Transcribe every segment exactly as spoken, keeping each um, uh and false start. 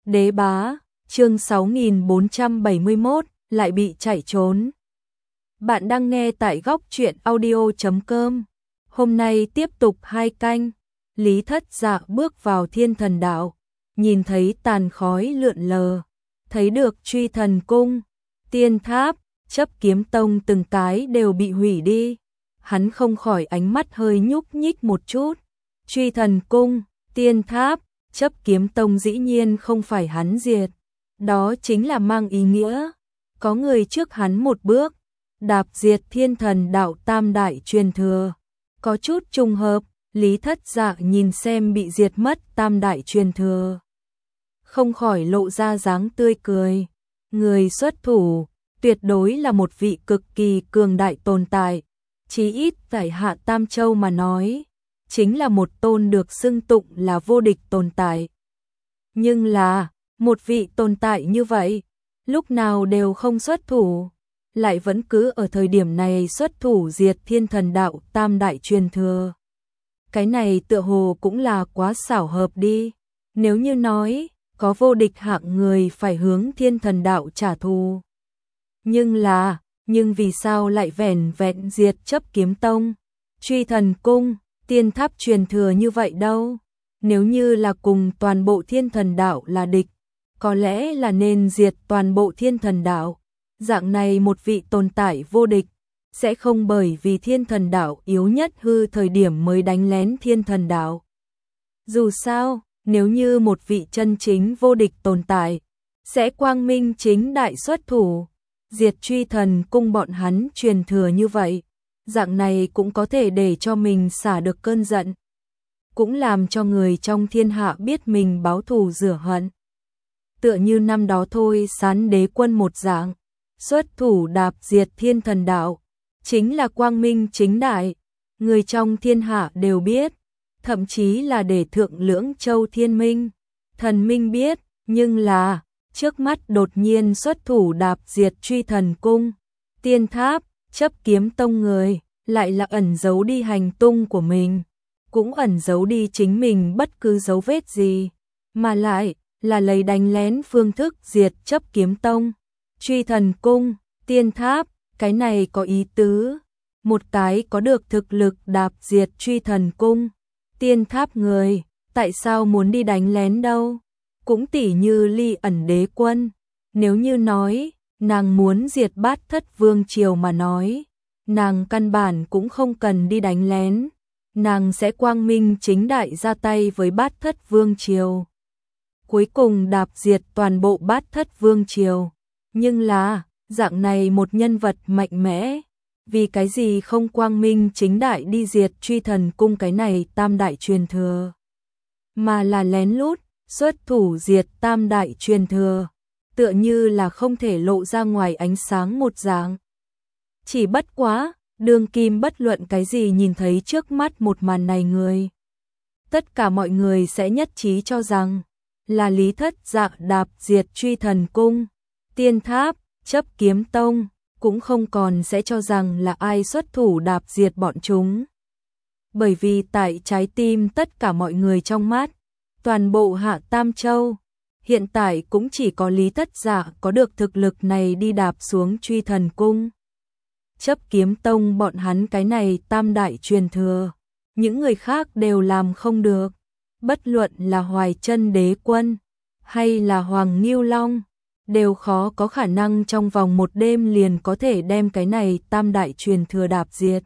Đế bá, chương sáu nghìn bốn trăm bảy mươi mốt, lại bị chạy trốn. Bạn đang nghe tại góc truyện audio chấm com. Hôm nay tiếp tục hai canh, Lý Thất Dạ bước vào Thiên Thần Đạo, nhìn thấy tàn khói lượn lờ, thấy được Truy Thần Cung, Tiên Tháp, Chấp Kiếm Tông từng cái đều bị hủy đi. Hắn không khỏi ánh mắt hơi nhúc nhích một chút. Truy Thần Cung, Tiên Tháp, Chấp Kiếm Tông dĩ nhiên không phải hắn diệt. Đó chính là mang ý nghĩa có người trước hắn một bước đạp diệt Thiên Thần Đạo tam đại truyền thừa. Có chút trùng hợp, Lý Thất Dạ nhìn xem bị diệt mất tam đại truyền thừa, không khỏi lộ ra dáng tươi cười. Người xuất thủ tuyệt đối là một vị cực kỳ cường đại tồn tại, chí ít tại Hạ Tam Châu mà nói, chính là một tôn được xưng tụng là vô địch tồn tại. Nhưng là, một vị tồn tại như vậy, lúc nào đều không xuất thủ, lại vẫn cứ ở thời điểm này xuất thủ diệt Thiên Thần Đạo tam đại truyền thừa. Cái này tựa hồ cũng là quá xảo hợp đi. Nếu như nói, có vô địch hạng người phải hướng Thiên Thần Đạo trả thù. Nhưng là, nhưng vì sao lại vẻn vẹn diệt Chấp Kiếm Tông, Truy Thần Cung, Tiên Tháp truyền thừa như vậy đâu? Nếu như là cùng toàn bộ Thiên Thần Đạo là địch, có lẽ là nên diệt toàn bộ Thiên Thần Đạo. Dạng này một vị tồn tại vô địch, sẽ không bởi vì Thiên Thần Đạo yếu nhất hư thời điểm mới đánh lén Thiên Thần Đạo. Dù sao, nếu như một vị chân chính vô địch tồn tại, sẽ quang minh chính đại xuất thủ, diệt Truy Thần Cung bọn hắn truyền thừa như vậy. Dạng này cũng có thể để cho mình xả được cơn giận, cũng làm cho người trong thiên hạ biết mình báo thù rửa hận. Tựa như năm đó thôi Sán Đế Quân một dạng, xuất thủ đạp diệt Thiên Thần Đạo, chính là quang minh chính đại, người trong thiên hạ đều biết, thậm chí là để Thượng Lưỡng Châu Thiên Minh, Thần Minh biết, nhưng là, trước mắt đột nhiên xuất thủ đạp diệt Truy Thần Cung, Tiên Tháp, Chấp Kiếm Tông người, lại là ẩn giấu đi hành tung của mình, cũng ẩn giấu đi chính mình bất cứ dấu vết gì, mà lại là lấy đánh lén phương thức diệt Chấp Kiếm Tông, Truy Thần Cung, Tiên Tháp. Cái này có ý tứ, một cái có được thực lực đạp diệt Truy Thần Cung, Tiên Tháp người, tại sao muốn đi đánh lén đâu? Cũng tỉ như Ly Ẩn Đế Quân, nếu như nói nàng muốn diệt Bát Thất Vương Triều mà nói, nàng căn bản cũng không cần đi đánh lén, nàng sẽ quang minh chính đại ra tay với Bát Thất Vương Triều, cuối cùng đạp diệt toàn bộ Bát Thất Vương Triều. Nhưng là, dạng này một nhân vật mạnh mẽ, vì cái gì không quang minh chính đại đi diệt Truy Thần Cung cái này tam đại truyền thừa, mà là lén lút xuất thủ diệt tam đại truyền thừa, tựa như là không thể lộ ra ngoài ánh sáng một dạng. Chỉ bất quá, đương kim bất luận cái gì nhìn thấy trước mắt một màn này người, tất cả mọi người sẽ nhất trí cho rằng là Lý Thất Dạ đạp diệt Truy Thần Cung, Tiên Tháp, Chấp Kiếm Tông, cũng không còn sẽ cho rằng là ai xuất thủ đạp diệt bọn chúng. Bởi vì tại trái tim tất cả mọi người trong mắt, toàn bộ Hạ Tam Châu, hiện tại cũng chỉ có Lý Thất Dạ có được thực lực này đi đạp xuống Truy Thần Cung, Chấp Kiếm Tông bọn hắn cái này tam đại truyền thừa, những người khác đều làm không được. Bất luận là Hoài Chân Đế Quân hay là Hoàng Ngưu Long, đều khó có khả năng trong vòng một đêm liền có thể đem cái này tam đại truyền thừa đạp diệt.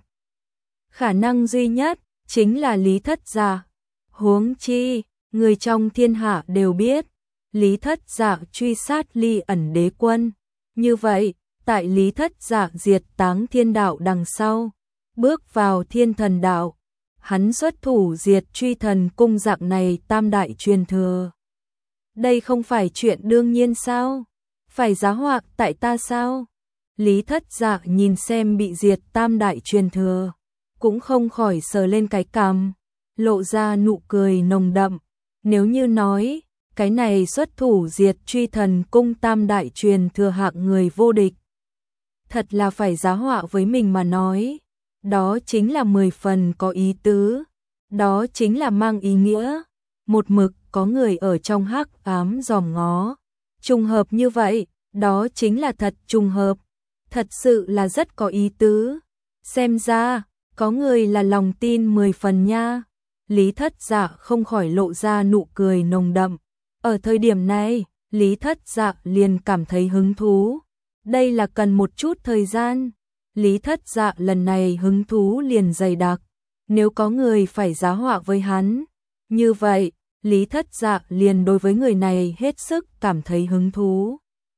Khả năng duy nhất chính là Lý Thất Dạ. Huống chi, người trong thiên hạ đều biết, Lý Thất Dạ truy sát Ly Ẩn Đế Quân. Như vậy, tại Lý Thất Dạ diệt Táng Thiên Đạo đằng sau, bước vào Thiên Thần Đạo, hắn xuất thủ diệt Truy Thần Cung dạng này tam đại truyền thừa. Đây không phải chuyện đương nhiên sao? Phải giá họa tại ta sao? Lý Thất Dạ nhìn xem bị diệt tam đại truyền thừa, cũng không khỏi sờ lên cái cằm, lộ ra nụ cười nồng đậm. Nếu như nói, cái này xuất thủ diệt Truy Thần Cung tam đại truyền thừa hạng người vô địch, thật là phải giá họa với mình mà nói, đó chính là mười phần có ý tứ, đó chính là mang ý nghĩa một mực có người ở trong hắc ám dòm ngó. Trùng hợp như vậy, đó chính là thật trùng hợp, thật sự là rất có ý tứ. Xem ra, có người là lòng tin mười phần nha. Lý Thất Dạ không khỏi lộ ra nụ cười nồng đậm. Ở thời điểm này, Lý Thất Dạ liền cảm thấy hứng thú. Đây là cần một chút thời gian. Lý Thất Dạ lần này hứng thú liền dày đặc. Nếu có người phải giá họa với hắn, như vậy, Lý Thất Dạ liền đối với người này hết sức cảm thấy hứng thú.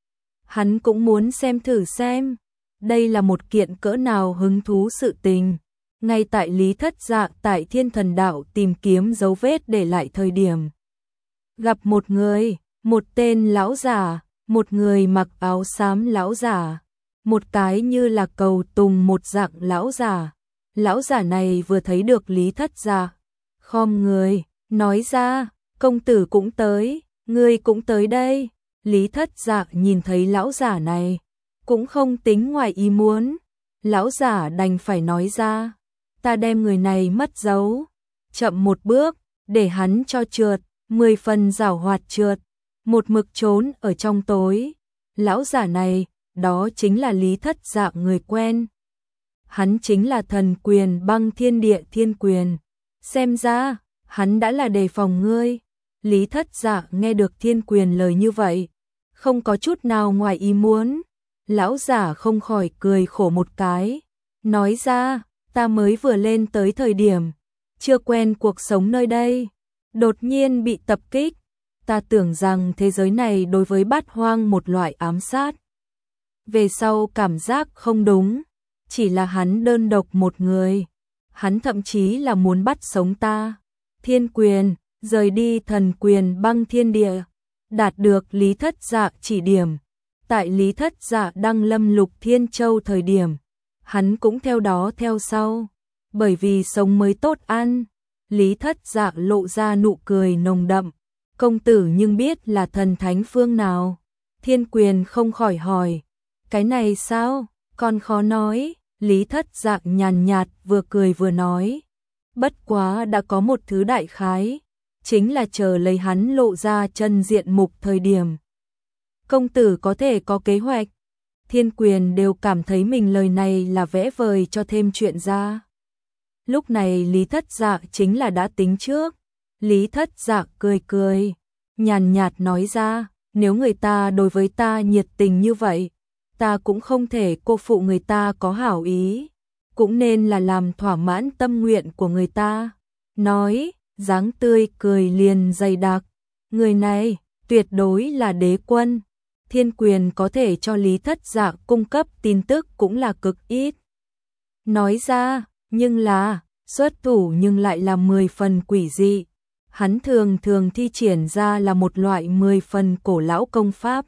Hắn cũng muốn xem thử xem, đây là một kiện cỡ nào hứng thú sự tình. Ngay tại Lý Thất Dạ tại Thiên Thần Đạo tìm kiếm dấu vết để lại thời điểm. Gặp một người, một tên lão giả, một người mặc áo xám lão giả, một cái như là cầu tùng một dạng lão giả. Lão giả này vừa thấy được Lý Thất Dạ, khom người, nói ra, công tử cũng tới, ngươi cũng tới đây. Lý Thất Dạ nhìn thấy lão giả này, cũng không tính ngoài ý muốn. Lão giả đành phải nói ra, ta đem người này mất dấu, chậm một bước, để hắn cho trượt, mười phần giảo hoạt trượt, một mực trốn ở trong tối. Lão giả này, đó chính là Lý Thất Dạ người quen. Hắn chính là thần quyền băng thiên địa thiên quyền. Xem ra, hắn đã là đề phòng ngươi. Lý Thất Dạ nghe được thiên quyền lời như vậy, không có chút nào ngoài ý muốn. Lão giả không khỏi cười khổ một cái, nói ra, ta mới vừa lên tới thời điểm, chưa quen cuộc sống nơi đây, đột nhiên bị tập kích. Ta tưởng rằng thế giới này đối với bát hoang một loại ám sát. Về sau cảm giác không đúng, chỉ là hắn đơn độc một người. Hắn thậm chí là muốn bắt sống ta. Thiên quyền, rời đi thần quyền băng thiên địa, đạt được Lý Thất Dạ chỉ điểm. Tại Lý Thất Dạ đăng lâm Lục Thiên Châu thời điểm, hắn cũng theo đó theo sau. Bởi vì sống mới tốt ăn, Lý Thất Dạ lộ ra nụ cười nồng đậm. Công tử nhưng biết là thần thánh phương nào? Thiên quyền không khỏi hỏi. Cái này sao? Còn khó nói. Lý Thất Dạ nhàn nhạt vừa cười vừa nói. Bất quá đã có một thứ đại khái, chính là chờ lấy hắn lộ ra chân diện mục thời điểm. Công tử có thể có kế hoạch. Thiên quyền đều cảm thấy mình lời này là vẽ vời cho thêm chuyện ra. Lúc này Lý Thất Dạ chính là đã tính trước. Lý Thất Dạ cười cười, nhàn nhạt nói ra, nếu người ta đối với ta nhiệt tình như vậy, ta cũng không thể cô phụ người ta có hảo ý, cũng nên là làm thỏa mãn tâm nguyện của người ta. Nói, dáng tươi cười liền dày đặc, người này tuyệt đối là đế quân. Thiên quyền có thể cho Lý Thất Dạ cung cấp tin tức cũng là cực ít. Nói ra, nhưng là, xuất thủ nhưng lại là mười phần quỷ dị. Hắn thường thường thi triển ra là một loại mười phần cổ lão công pháp.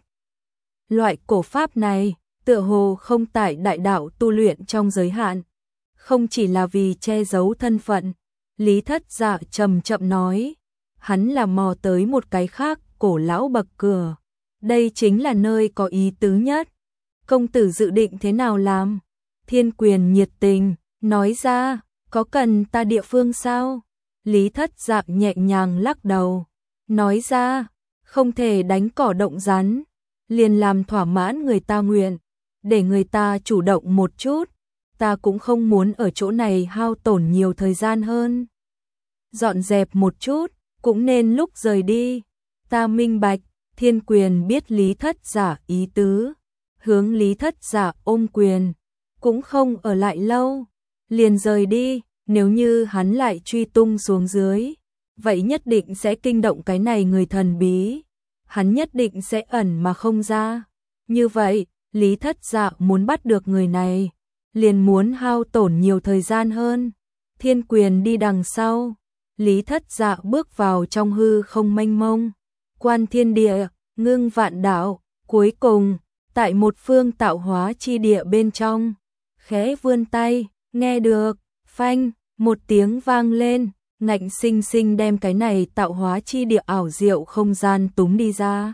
Loại cổ pháp này, tựa hồ không tại đại đạo tu luyện trong giới hạn. Không chỉ là vì che giấu thân phận, Lý Thất Dạ chậm chậm nói, hắn là mò tới một cái khác cổ lão bậc cửa. Đây chính là nơi có ý tứ nhất. Công tử dự định thế nào làm? Thiên quyền nhiệt tình, nói ra, có cần ta địa phương sao? Lý Thất Dạ nhẹ nhàng lắc đầu, nói ra, không thể đánh cỏ động rắn, liền làm thỏa mãn người ta nguyện, để người ta chủ động một chút, ta cũng không muốn ở chỗ này hao tổn nhiều thời gian hơn. Dọn dẹp một chút, cũng nên lúc rời đi, ta minh bạch. Thiên quyền biết Lý Thất Dạ ý tứ, hướng Lý Thất Dạ ôm quyền, cũng không ở lại lâu, liền rời đi. Nếu như hắn lại truy tung xuống dưới, vậy nhất định sẽ kinh động cái này người thần bí, hắn nhất định sẽ ẩn mà không ra. Như vậy, Lý Thất Dạ muốn bắt được người này, liền muốn hao tổn nhiều thời gian hơn. Thiên quyền đi đằng sau, Lý Thất Dạ bước vào trong hư không mênh mông, quan thiên địa, ngưng vạn đạo, cuối cùng, tại một phương tạo hóa chi địa bên trong, khẽ vươn tay, nghe được, phanh, một tiếng vang lên, ngạnh sinh sinh đem cái này tạo hóa chi địa ảo diệu không gian túm đi ra.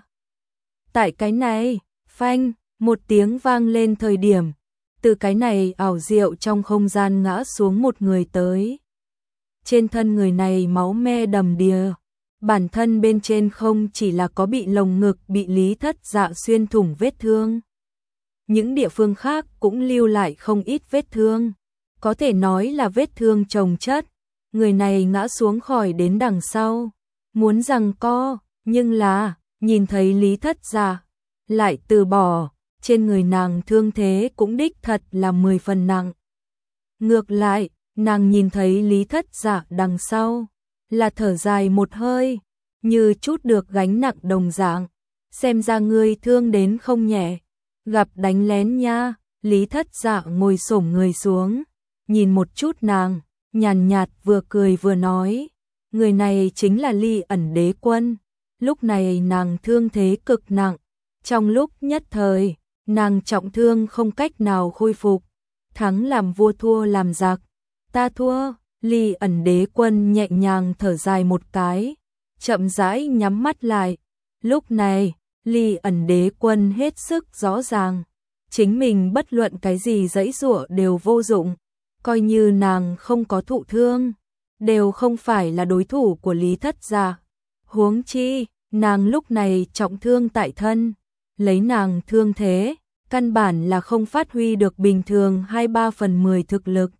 Tại cái này, phanh, một tiếng vang lên thời điểm, từ cái này ảo diệu trong không gian ngã xuống một người tới. Trên thân người này máu me đầm đìa, bản thân bên trên không chỉ là có bị lồng ngực bị Lý Thất Dạ xuyên thủng vết thương, những địa phương khác cũng lưu lại không ít vết thương, có thể nói là vết thương chồng chất. Người này ngã xuống khỏi đến đằng sau, muốn giằng co, nhưng là nhìn thấy Lý Thất Dạ lại từ bỏ, trên người nàng thương thế cũng đích thật là mười phần nặng. Ngược lại, nàng nhìn thấy Lý Thất Dạ đằng sau, là thở dài một hơi, như chút được gánh nặng đồng dạng, xem ra ngươi thương đến không nhẹ, gặp đánh lén nha. Lý Thất Dạ ngồi xổm người xuống, nhìn một chút nàng, nhàn nhạt vừa cười vừa nói, người này chính là Ly Ẩn Đế Quân. Lúc này nàng thương thế cực nặng, trong lúc nhất thời, nàng trọng thương không cách nào khôi phục, thắng làm vua thua làm giặc, ta thua. Ly Ẩn Đế Quân nhẹ nhàng thở dài một cái, chậm rãi nhắm mắt lại. Lúc này, Ly Ẩn Đế Quân hết sức rõ ràng, chính mình bất luận cái gì giãy giụa đều vô dụng, coi như nàng không có thụ thương, đều không phải là đối thủ của Lý Thất Dạ. Huống chi, nàng lúc này trọng thương tại thân, lấy nàng thương thế, căn bản là không phát huy được bình thường hai ba phần mười thực lực.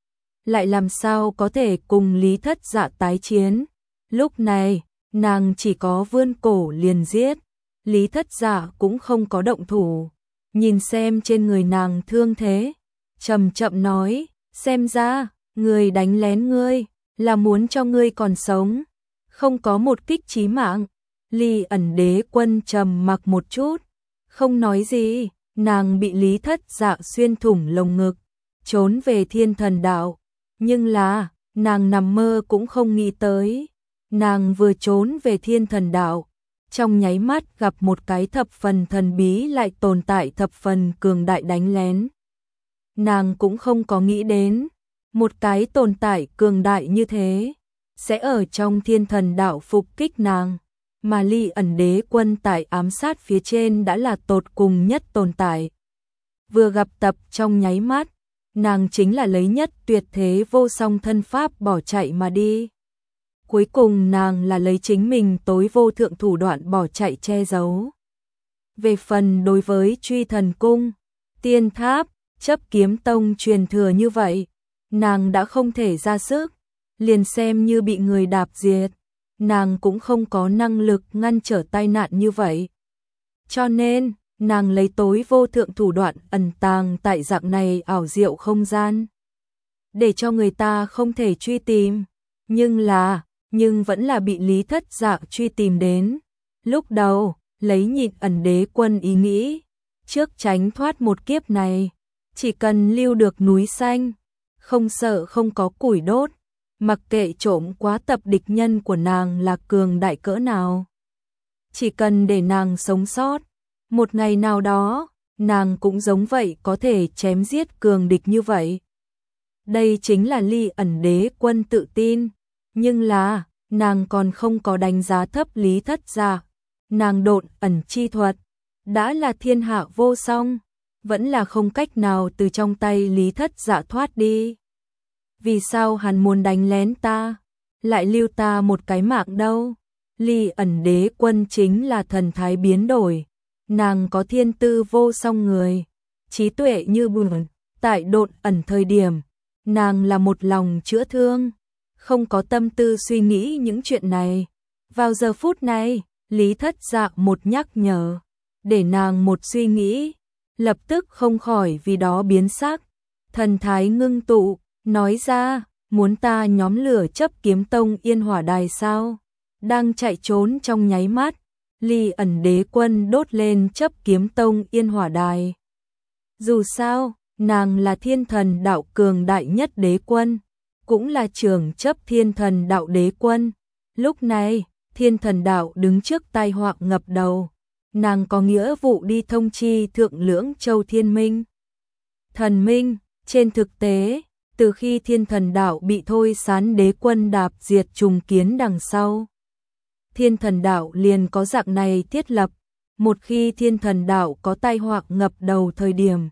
Lại làm sao có thể cùng Lý Thất Dạ tái chiến? Lúc này, nàng chỉ có vươn cổ liền giết, Lý Thất Dạ cũng không có động thủ. Nhìn xem trên người nàng thương thế, chậm chậm nói, xem ra, người đánh lén ngươi, là muốn cho ngươi còn sống, không có một kích chí mạng. Ly Ẩn Đế Quân trầm mặc một chút, không nói gì, nàng bị Lý Thất Dạ xuyên thủng lồng ngực, trốn về Thiên Thần Đạo, nhưng là, nàng nằm mơ cũng không nghĩ tới, nàng vừa trốn về Thiên Thần Đạo, trong nháy mắt gặp một cái thập phần thần bí lại tồn tại thập phần cường đại đánh lén. Nàng cũng không có nghĩ đến, một cái tồn tại cường đại như thế, sẽ ở trong Thiên Thần Đạo phục kích nàng, mà Ly Ẩn Đế Quân tại ám sát phía trên đã là tột cùng nhất tồn tại. Vừa gặp tập trong nháy mắt, nàng chính là lấy nhất tuyệt thế vô song thân pháp bỏ chạy mà đi. Cuối cùng nàng là lấy chính mình tối vô thượng thủ đoạn bỏ chạy che giấu. Về phần đối với Truy Thần Cung, Tiên Tháp, Chấp Kiếm Tông truyền thừa như vậy, nàng đã không thể ra sức, liền xem như bị người đạp diệt, nàng cũng không có năng lực ngăn trở tai nạn như vậy. Cho nên, nàng lấy tối vô thượng thủ đoạn ẩn tàng tại dạng này ảo diệu không gian, để cho người ta không thể truy tìm, nhưng là, nhưng vẫn là bị Lý Thất Dạ truy tìm đến. Lúc đầu, lấy Nhị Ẩn Đế Quân ý nghĩ, trước tránh thoát một kiếp này, chỉ cần lưu được núi xanh, không sợ không có củi đốt, mặc kệ trộm quá tập địch nhân của nàng là cường đại cỡ nào. Chỉ cần để nàng sống sót, một ngày nào đó, nàng cũng giống vậy có thể chém giết cường địch như vậy. Đây chính là Ly Ẩn Đế Quân tự tin, nhưng là, nàng còn không có đánh giá thấp Lý Thất Dạ. Nàng độn ẩn chi thuật, đã là thiên hạ vô song, vẫn là không cách nào từ trong tay Lý Thất Dạ thoát đi. Vì sao hắn muốn đánh lén ta, lại lưu ta một cái mạng đâu? Ly Ẩn Đế Quân chính là thần thái biến đổi, nàng có thiên tư vô song người, trí tuệ như bùn, tại độn ẩn thời điểm, nàng là một lòng chữa thương, không có tâm tư suy nghĩ những chuyện này. Vào giờ phút này, Lý Thất Dạ một nhắc nhở, để nàng một suy nghĩ, lập tức không khỏi vì đó biến sắc, thần thái ngưng tụ, nói ra, muốn ta nhóm lửa Chấp Kiếm Tông Yên Hỏa Đài sao? Đang chạy trốn trong nháy mắt, Ly Ẩn Đế Quân đốt lên Chấp Kiếm Tông Yên Hỏa Đài. Dù sao, nàng là Thiên Thần Đạo cường đại nhất đế quân, cũng là trưởng chấp Thiên Thần Đạo đế quân. Lúc này, Thiên Thần Đạo đứng trước tai họa ngập đầu, nàng có nghĩa vụ đi thông chi Thượng Lưỡng Châu Thiên Minh. Thần Minh, trên thực tế, từ khi Thiên Thần Đạo bị Thôi Sán đế quân đạp diệt trùng kiến đằng sau, Thiên Thần Đạo liền có dạng này thiết lập, một khi Thiên Thần Đạo có tai họa ngập đầu thời điểm,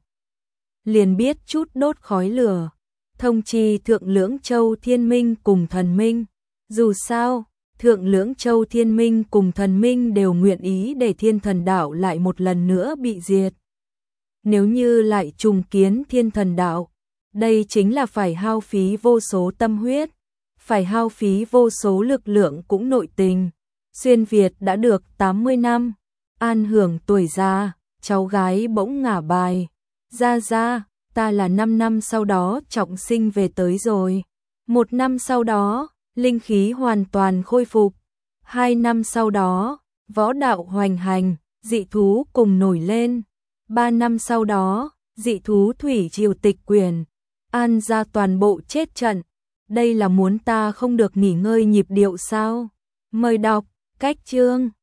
liền biết chút đốt khói lửa, thông chi Thượng Lưỡng Châu Thiên Minh cùng Thần Minh. Dù sao, Thượng Lưỡng Châu Thiên Minh cùng thần minh đều nguyện ý để Thiên Thần Đạo lại một lần nữa bị diệt. Nếu như lại trùng kiến Thiên Thần Đạo, đây chính là phải hao phí vô số tâm huyết, phải hao phí vô số lực lượng cũng nội tình. Xuyên Việt đã được tám mươi năm, an hưởng tuổi già, cháu gái bỗng ngả bài. Ra ra, ta là năm năm sau đó trọng sinh về tới rồi. Một năm sau đó, linh khí hoàn toàn khôi phục. Hai năm sau đó, võ đạo hoành hành, dị thú cùng nổi lên. Ba năm sau đó, dị thú thủy triều tịch quyền, An ra toàn bộ chết trận. Đây là muốn ta không được nghỉ ngơi nhịp điệu sao? Mời đọc, cách chương.